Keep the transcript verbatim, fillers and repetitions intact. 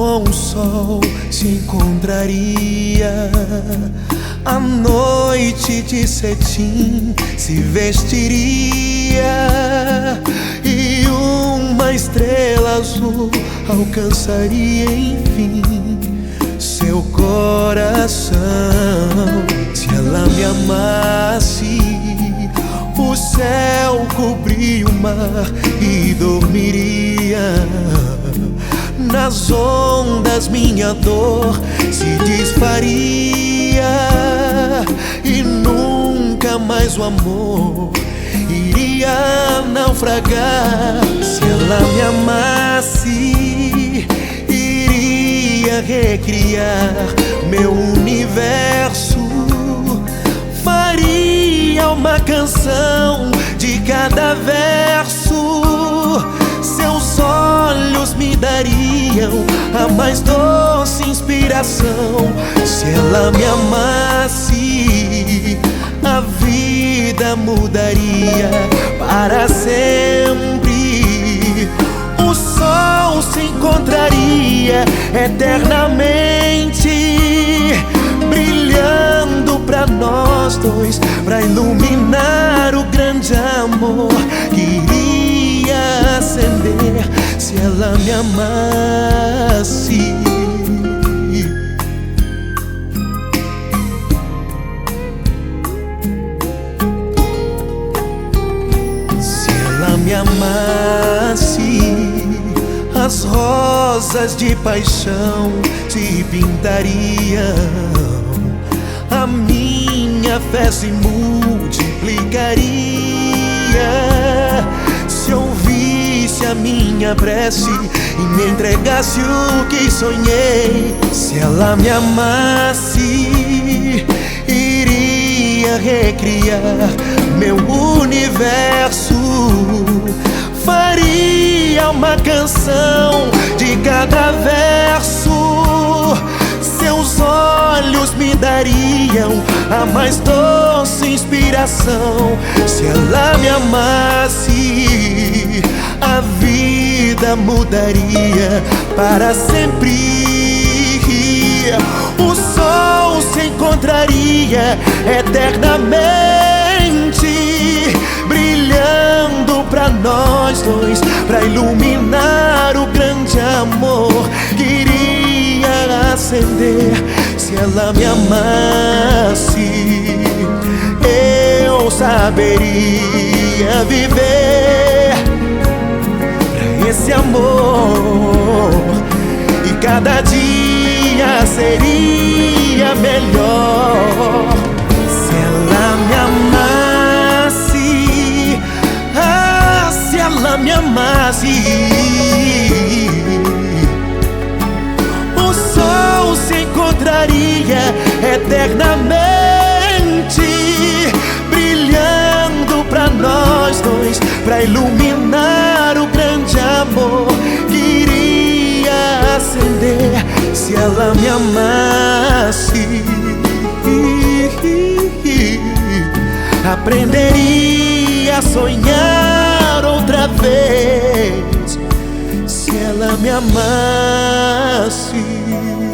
com o sol se encontraria, a noite de cetim se vestiria, e uma estrela azul alcançaria enfim seu coração. Se ela me amasse, o céu cobria o mar e dormiria. Nas ondas minha dor se desfaria, e nunca mais o amor iria naufragar. Se ela me amasse, iria recriar meu universo, faria uma canção de cada verso. Seus olhos me dariam a mais doce inspiração. Se ela me amasse, a vida mudaria para sempre. O sol se encontraria eternamente, brilhando pra nós dois, pra iluminar o grande amor que iria acender se ela me amasse. Se ela me amasse, as rosas de paixão se pintariam, a minha fé se multiplicaria. Se ouvisse a minha prece e me entregasse o que sonhei. Se ela me amasse, iria recriar meu universo, faria uma canção de cada verso. Seus olhos me dariam a mais doce inspiração. Se ela me amasse, a vida mudaria para sempre. O sol se encontraria eternamente, brilhando pra nós dois, pra iluminar o grande amor que iria acender. Se ela me amasse, eu saberia viver pra esse amor, e cada dia seria melhor. Se ela me amasse, ah, se ela me amasse, o sol se encontraria eternamente, brilhando pra nós dois, pra iluminar o grande amor que iria acender. Se ela me amasse, aprenderia a sonhar outra vez. Se ela me amasse.